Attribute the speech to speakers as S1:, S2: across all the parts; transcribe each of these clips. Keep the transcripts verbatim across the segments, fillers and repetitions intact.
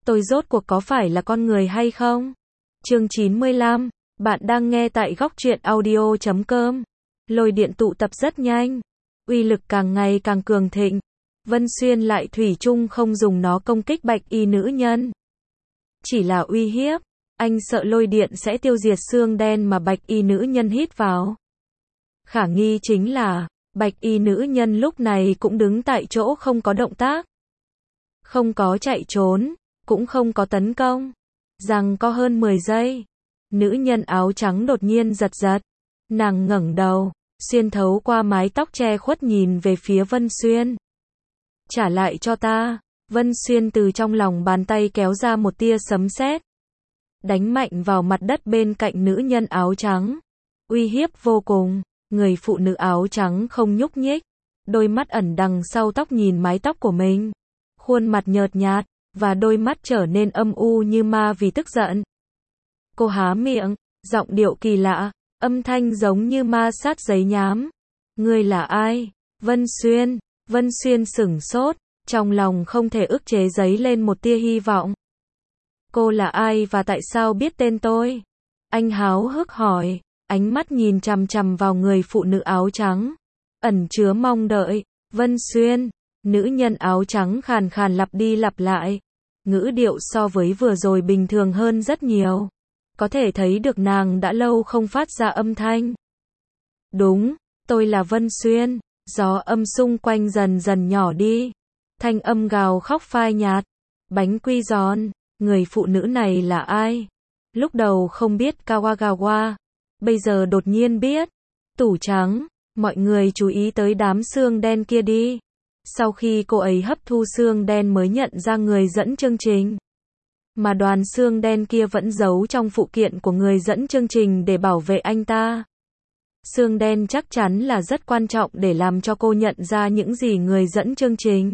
S1: tôi rốt cuộc có phải là con người hay không? Chương chín mươi lăm, bạn đang nghe tại góc truyện audio chấm com. Lôi điện tụ tập rất nhanh, uy lực càng ngày càng cường thịnh. Vân Xuyên lại thủy chung không dùng nó công kích bạch y nữ nhân. Chỉ là uy hiếp, anh sợ lôi điện sẽ tiêu diệt xương đen mà bạch y nữ nhân hít vào. Khả nghi chính là, bạch y nữ nhân lúc này cũng đứng tại chỗ không có động tác. Không có chạy trốn, cũng không có tấn công. Rằng có hơn mười giây, nữ nhân áo trắng đột nhiên giật giật. Nàng ngẩng đầu, xuyên thấu qua mái tóc che khuất nhìn về phía Vân Xuyên. Trả lại cho ta. Vân Xuyên từ trong lòng bàn tay kéo ra một tia sấm sét, đánh mạnh vào mặt đất bên cạnh nữ nhân áo trắng. Uy hiếp vô cùng, người phụ nữ áo trắng không nhúc nhích, đôi mắt ẩn đằng sau tóc nhìn mái tóc của mình. Khuôn mặt nhợt nhạt, và đôi mắt trở nên âm u như ma vì tức giận. Cô há miệng, giọng điệu kỳ lạ, âm thanh giống như ma sát giấy nhám. Ngươi là ai? Vân Xuyên. Vân Xuyên sửng sốt, trong lòng không thể ức chế dấy lên một tia hy vọng. Cô là ai và tại sao biết tên tôi? Anh háo hức hỏi, ánh mắt nhìn chằm chằm vào người phụ nữ áo trắng, ẩn chứa mong đợi. Vân Xuyên. Nữ nhân áo trắng khàn khàn lặp đi lặp lại, ngữ điệu so với vừa rồi bình thường hơn rất nhiều. Có thể thấy được nàng đã lâu không phát ra âm thanh. Đúng, tôi là Vân Xuyên. Gió âm xung quanh dần dần nhỏ đi. Thanh âm gào khóc phai nhạt. Bánh quy giòn. Người phụ nữ này là ai? Lúc đầu không biết Kawagawa, bây giờ đột nhiên biết. Tủ trắng. Mọi người chú ý tới đám xương đen kia đi. Sau khi cô ấy hấp thu xương đen mới nhận ra người dẫn chương trình. Mà đoàn xương đen kia vẫn giấu trong phụ kiện của người dẫn chương trình để bảo vệ anh ta. Xương đen chắc chắn là rất quan trọng để làm cho cô nhận ra những gì người dẫn chương trình.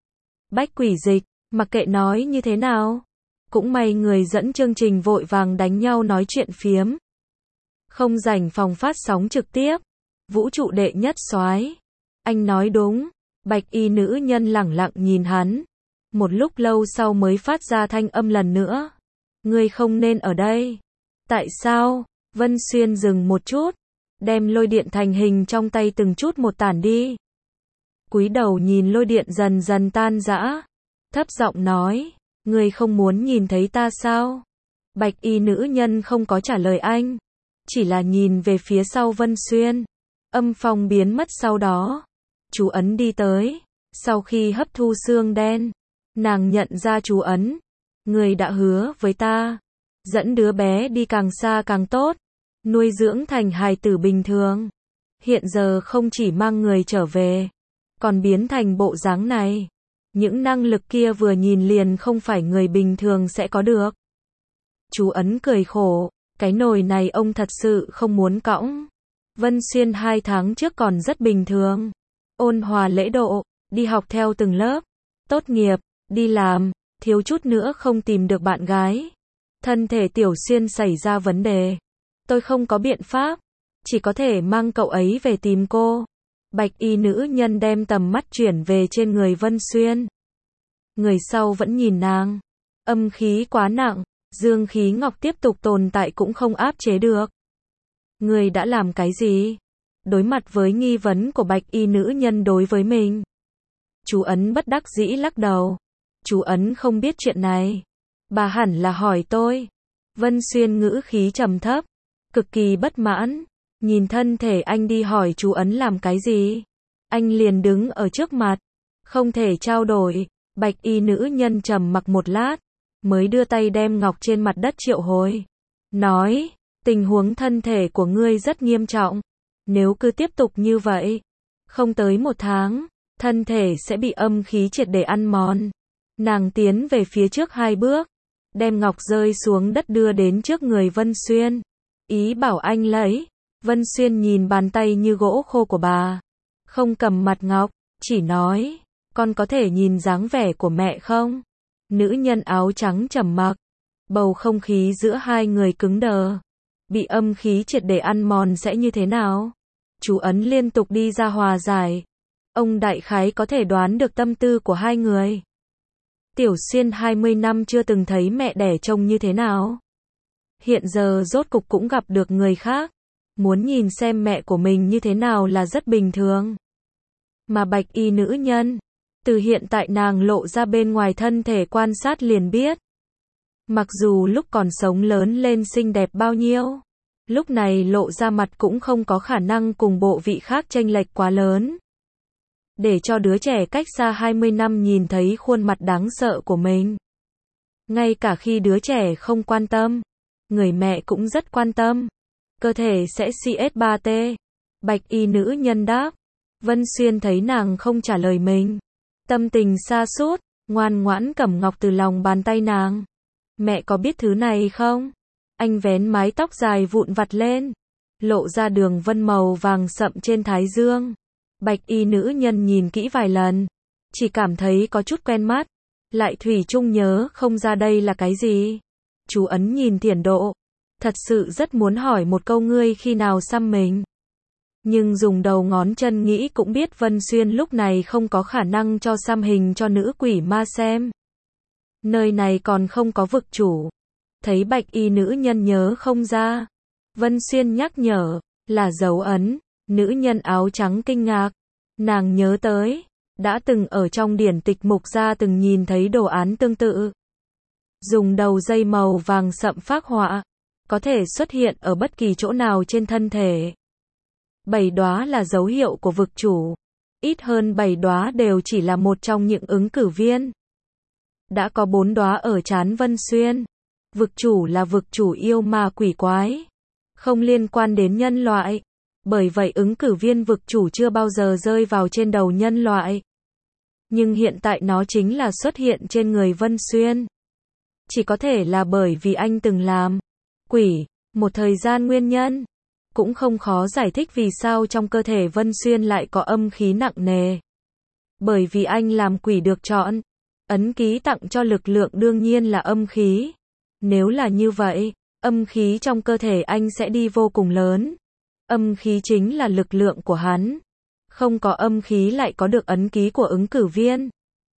S1: Bách quỷ dịch, mặc kệ nói như thế nào. Cũng may người dẫn chương trình vội vàng đánh nhau nói chuyện phiếm. Không rảnh phòng phát sóng trực tiếp. Vũ trụ đệ nhất soái. Anh nói đúng. Bạch y nữ nhân lẳng lặng nhìn hắn. Một lúc lâu sau mới phát ra thanh âm lần nữa. Ngươi không nên ở đây. Tại sao? Vân Xuyên dừng một chút, đem lôi điện thành hình trong tay từng chút một tản đi. Cúi đầu nhìn lôi điện dần dần tan rã. Thấp giọng nói, ngươi không muốn nhìn thấy ta sao? Bạch y nữ nhân không có trả lời anh, chỉ là nhìn về phía sau Vân Xuyên. Âm phong biến mất sau đó. Chú ấn đi tới. Sau khi hấp thu xương đen, nàng nhận ra chú ấn. Người đã hứa với ta, dẫn đứa bé đi càng xa càng tốt, nuôi dưỡng thành hài tử bình thường. Hiện giờ không chỉ mang người trở về, còn biến thành bộ dáng này. Những năng lực kia vừa nhìn liền không phải người bình thường sẽ có được. Chú ấn cười khổ, cái nồi này ông thật sự không muốn cõng. Vân Xuyên hai tháng trước còn rất bình thường. Ôn hòa lễ độ, đi học theo từng lớp, tốt nghiệp, đi làm, thiếu chút nữa không tìm được bạn gái. Thân thể Tiểu Xuyên xảy ra vấn đề. Tôi không có biện pháp, chỉ có thể mang cậu ấy về tìm cô. Bạch y nữ nhân đem tầm mắt chuyển về trên người Vân Xuyên. Người sau vẫn nhìn nàng. Âm khí quá nặng, dương khí ngọc tiếp tục tồn tại cũng không áp chế được. Người đã làm cái gì? Đối mặt với nghi vấn của bạch y nữ nhân đối với mình, chú ấn bất đắc dĩ lắc đầu. Chú ấn không biết chuyện này. Bà hẳn là hỏi tôi. Vân Xuyên ngữ khí trầm thấp, cực kỳ bất mãn. Nhìn thân thể anh đi hỏi chú ấn làm cái gì? Anh liền đứng ở trước mặt, không thể trao đổi. Bạch y nữ nhân trầm mặc một lát, mới đưa tay đem ngọc trên mặt đất triệu hồi. Nói, tình huống thân thể của ngươi rất nghiêm trọng. Nếu cứ tiếp tục như vậy, không tới một tháng, thân thể sẽ bị âm khí triệt để ăn mòn. Nàng tiến về phía trước hai bước, đem ngọc rơi xuống đất đưa đến trước người Vân Xuyên. Ý bảo anh lấy. Vân Xuyên nhìn bàn tay như gỗ khô của bà, không cầm mặt ngọc, chỉ nói, con có thể nhìn dáng vẻ của mẹ không? Nữ nhân áo trắng trầm mặc, bầu không khí giữa hai người cứng đờ. Bị âm khí triệt để ăn mòn sẽ như thế nào? Chú ấn liên tục đi ra hòa giải. Ông đại khái có thể đoán được tâm tư của hai người. Tiểu Xuyên hai mươi năm chưa từng thấy mẹ đẻ trông như thế nào. Hiện giờ rốt cục cũng gặp được người khác. Muốn nhìn xem mẹ của mình như thế nào là rất bình thường. Mà bạch y nữ nhân, từ hiện tại nàng lộ ra bên ngoài thân thể quan sát liền biết. Mặc dù lúc còn sống lớn lên xinh đẹp bao nhiêu, lúc này lộ ra mặt cũng không có khả năng cùng bộ vị khác chênh lệch quá lớn. Để cho đứa trẻ cách xa hai mươi năm nhìn thấy khuôn mặt đáng sợ của mình. Ngay cả khi đứa trẻ không quan tâm, người mẹ cũng rất quan tâm. Cơ thể sẽ xê ét ba T. Bạch y nữ nhân đáp. Vân Xuyên thấy nàng không trả lời mình. Tâm tình sa sút, ngoan ngoãn cầm ngọc từ lòng bàn tay nàng. Mẹ có biết thứ này không? Anh vén mái tóc dài vụn vặt lên. Lộ ra đường vân màu vàng sậm trên thái dương. Bạch y nữ nhân nhìn kỹ vài lần. Chỉ cảm thấy có chút quen mắt. Lại thủy chung nhớ không ra đây là cái gì. Chú ấn nhìn Thiển Độ. Thật sự rất muốn hỏi một câu ngươi khi nào xăm mình. Nhưng dùng đầu ngón chân nghĩ cũng biết Vân Xuyên lúc này không có khả năng cho xăm hình cho nữ quỷ ma xem. Nơi này còn không có vực chủ. Thấy bạch y nữ nhân nhớ không ra. Vân Xuyên nhắc nhở, là dấu ấn. Nữ nhân áo trắng kinh ngạc. Nàng nhớ tới, đã từng ở trong điển tịch mục gia từng nhìn thấy đồ án tương tự. Dùng đầu dây màu vàng sậm phác họa. Có thể xuất hiện ở bất kỳ chỗ nào trên thân thể. Bảy đóa là dấu hiệu của vực chủ. Ít hơn bảy đóa đều chỉ là một trong những ứng cử viên. Đã có bốn đóa ở trán Vân Xuyên. Vực chủ là vực chủ yêu ma quỷ quái. Không liên quan đến nhân loại. Bởi vậy ứng cử viên vực chủ chưa bao giờ rơi vào trên đầu nhân loại. Nhưng hiện tại nó chính là xuất hiện trên người Vân Xuyên. Chỉ có thể là bởi vì anh từng làm quỷ, một thời gian nguyên nhân. Cũng không khó giải thích vì sao trong cơ thể Vân Xuyên lại có âm khí nặng nề. Bởi vì anh làm quỷ được chọn. Ấn ký tặng cho lực lượng đương nhiên là âm khí. Nếu là như vậy, âm khí trong cơ thể anh sẽ đi vô cùng lớn. Âm khí chính là lực lượng của hắn. Không có âm khí lại có được ấn ký của ứng cử viên.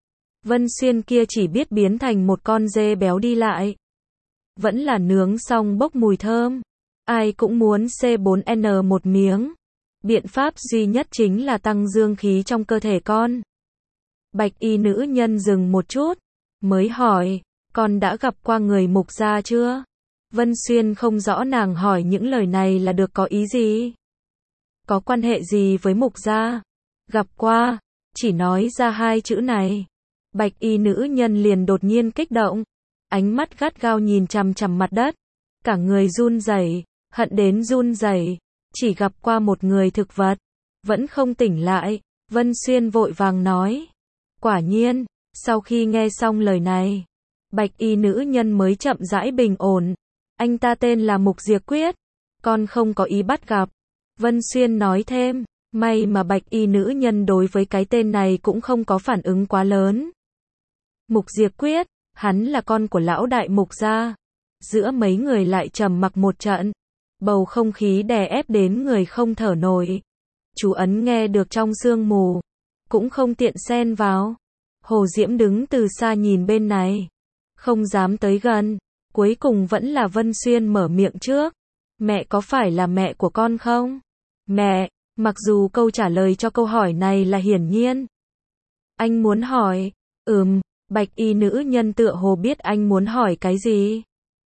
S1: Vân Xuyên kia chỉ biết biến thành một con dê béo đi lại. Vẫn là nướng xong bốc mùi thơm. Ai cũng muốn C bốn N một miếng. Biện pháp duy nhất chính là tăng dương khí trong cơ thể con. Bạch y nữ nhân dừng một chút. Mới hỏi, con đã gặp qua người mục gia chưa? Vân Xuyên không rõ nàng hỏi những lời này là được có ý gì. Có quan hệ gì với mục gia? Gặp qua, chỉ nói ra hai chữ này. Bạch y nữ nhân liền đột nhiên kích động. Ánh mắt gắt gao nhìn chằm chằm mặt đất. Cả người run rẩy, hận đến run rẩy. Chỉ gặp qua một người thực vật. Vẫn không tỉnh lại. Vân Xuyên vội vàng nói. Quả nhiên, sau khi nghe xong lời này, bạch y nữ nhân mới chậm rãi bình ổn. Anh ta tên là Mục Diệp Quyết. Con không có ý bắt gặp. Vân Xuyên nói thêm. May mà bạch y nữ nhân đối với cái tên này cũng không có phản ứng quá lớn. Mục Diệp Quyết, hắn là con của lão đại mục gia. Giữa mấy người lại trầm mặc một trận. Bầu không khí đè ép đến người không thở nổi. Chú ấn nghe được trong sương mù. Cũng không tiện xen vào. Hồ Diễm đứng từ xa nhìn bên này. Không dám tới gần. Cuối cùng vẫn là Vân Xuyên mở miệng trước. Mẹ có phải là mẹ của con không? Mẹ, mặc dù câu trả lời cho câu hỏi này là hiển nhiên. Anh muốn hỏi, ừm, bạch y nữ nhân tựa hồ biết anh muốn hỏi cái gì.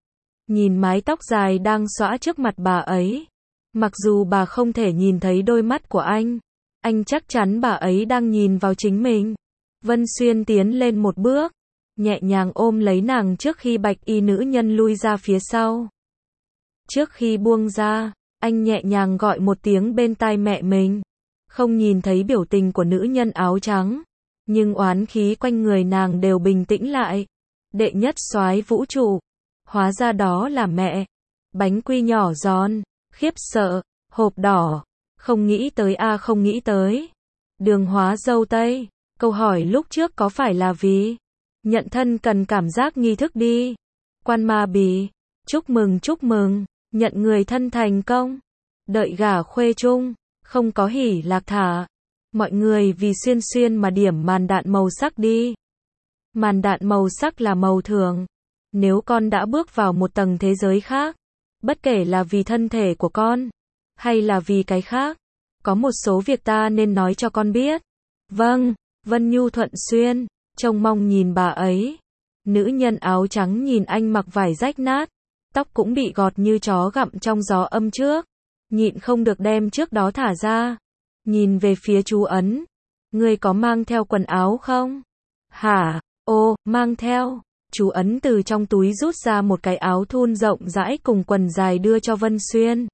S1: Nhìn mái tóc dài đang xõa trước mặt bà ấy. Mặc dù bà không thể nhìn thấy đôi mắt của anh. Anh chắc chắn bà ấy đang nhìn vào chính mình. Vân Xuyên tiến lên một bước. Nhẹ nhàng ôm lấy nàng trước khi bạch y nữ nhân lui ra phía sau. Trước khi buông ra, anh nhẹ nhàng gọi một tiếng bên tai mẹ mình. Không nhìn thấy biểu tình của nữ nhân áo trắng. Nhưng oán khí quanh người nàng đều bình tĩnh lại. Đệ nhất soái vũ trụ. Hóa ra đó là mẹ. Bánh quy nhỏ giòn. Khiếp sợ. Hộp đỏ. Không nghĩ tới a à không nghĩ tới. Đường hóa dâu tây. Câu hỏi lúc trước có phải là vì nhận thân cần cảm giác nghi thức đi. Quan ma bì. Chúc mừng chúc mừng. Nhận người thân thành công. Đợi gả khuê chung. Không có hỉ lạc thả. Mọi người vì Xuyên Xuyên mà điểm màn đạn màu sắc đi. Màn đạn màu sắc là màu thường. Nếu con đã bước vào một tầng thế giới khác, bất kể là vì thân thể của con, hay là vì cái khác, có một số việc ta nên nói cho con biết. Vâng, Vân Nhu thuận xuyên, trông mong nhìn bà ấy. Nữ nhân áo trắng nhìn anh mặc vải rách nát, tóc cũng bị gọt như chó gặm trong gió âm trước, nhịn không được đem trước đó thả ra. Nhìn về phía chú Ấn, ngươi có mang theo quần áo không? Hả? Ô, mang theo. Chú Ấn từ trong túi rút ra một cái áo thun rộng rãi cùng quần dài đưa cho Vân Xuyên.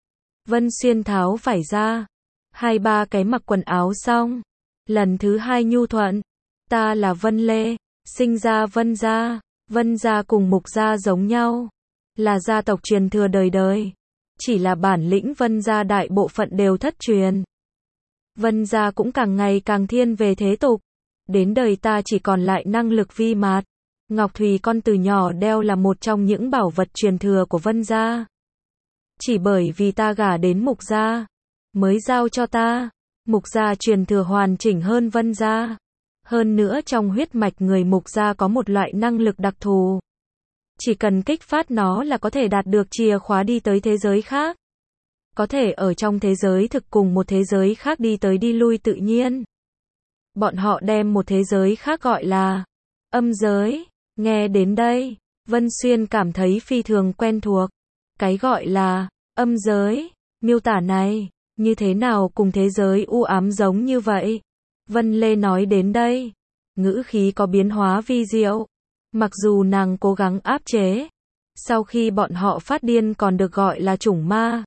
S1: Vân Xuyên tháo vải ra, hai ba cái mặc quần áo xong, lần thứ hai nhu thuận, ta là Vân Lê, sinh ra Vân gia, Vân gia cùng Mục gia giống nhau, là gia tộc truyền thừa đời đời, chỉ là bản lĩnh Vân gia đại bộ phận đều thất truyền. Vân gia cũng càng ngày càng thiên về thế tục, đến đời ta chỉ còn lại năng lực vi mạt. Ngọc Thùy con từ nhỏ đeo là một trong những bảo vật truyền thừa của Vân gia. Chỉ bởi vì ta gả đến Mục gia, mới giao cho ta. Mục gia truyền thừa hoàn chỉnh hơn Vân gia. Hơn nữa trong huyết mạch người Mục gia có một loại năng lực đặc thù. Chỉ cần kích phát nó là có thể đạt được chìa khóa đi tới thế giới khác. Có thể ở trong thế giới thực cùng một thế giới khác đi tới đi lui tự nhiên. Bọn họ đem một thế giới khác gọi là âm giới. Nghe đến đây, Vân Xuyên cảm thấy phi thường quen thuộc. Cái gọi là âm giới, miêu tả này, như thế nào cùng thế giới u ám giống như vậy? Vân Lê nói đến đây, ngữ khí có biến hóa vi diệu. Mặc dù nàng cố gắng áp chế, sau khi bọn họ phát điên còn được gọi là chủng ma.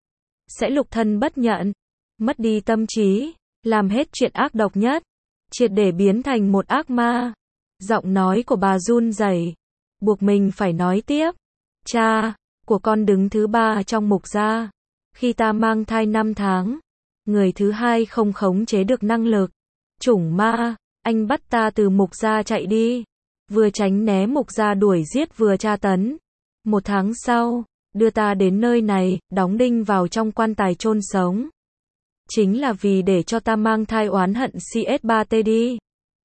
S1: Sẽ lục thân bất nhận, mất đi tâm trí, làm hết chuyện ác độc nhất, triệt để biến thành một ác ma. Giọng nói của bà run rẩy, buộc mình phải nói tiếp. Cha của con đứng thứ ba trong Mục gia. Khi ta mang thai năm tháng, người thứ hai không khống chế được năng lực. Chủng ma, anh bắt ta từ Mục gia chạy đi. Vừa tránh né Mục gia đuổi giết vừa tra tấn. Một tháng sau, đưa ta đến nơi này, đóng đinh vào trong quan tài chôn sống. Chính là vì để cho ta mang thai oán hận C S ba T đi.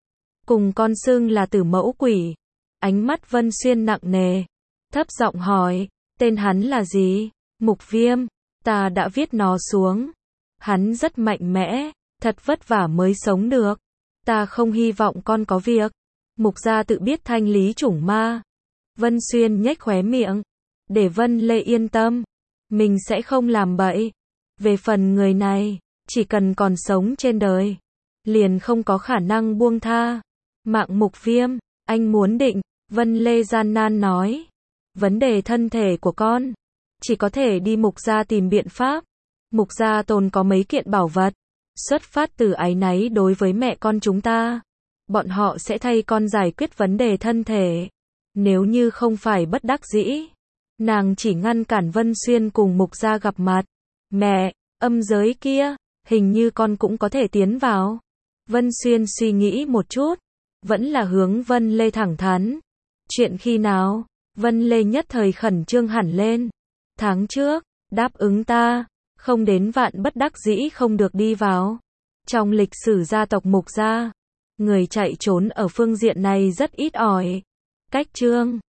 S1: Cùng con xưng là tử mẫu quỷ. Ánh mắt Vân Xuyên nặng nề, thấp giọng hỏi, tên hắn là gì? Mục Viêm, ta đã viết nó xuống. Hắn rất mạnh mẽ, thật vất vả mới sống được. Ta không hy vọng con có việc. Mục gia tự biết thanh lý chủng ma. Vân Xuyên nhếch khóe miệng, để Vân Lê yên tâm, mình sẽ không làm bậy. Về phần người này, chỉ cần còn sống trên đời, liền không có khả năng buông tha. Mạng Mục Viêm, anh muốn định, Vân Lê gian nan nói. Vấn đề thân thể của con, chỉ có thể đi Mục gia tìm biện pháp. Mục gia tồn có mấy kiện bảo vật, xuất phát từ áy náy đối với mẹ con chúng ta. Bọn họ sẽ thay con giải quyết vấn đề thân thể. Nếu như không phải bất đắc dĩ, nàng chỉ ngăn cản Vân Xuyên cùng Mục gia gặp mặt. Mẹ, âm giới kia, hình như con cũng có thể tiến vào. Vân Xuyên suy nghĩ một chút, vẫn là hướng Vân Lê thẳng thắn. Chuyện khi nào? Vân Lê nhất thời khẩn trương hẳn lên. Tháng trước, đáp ứng ta, không đến vạn bất đắc dĩ không được đi vào. Trong lịch sử gia tộc Mục gia, người chạy trốn ở phương diện này rất ít ỏi. Cách chương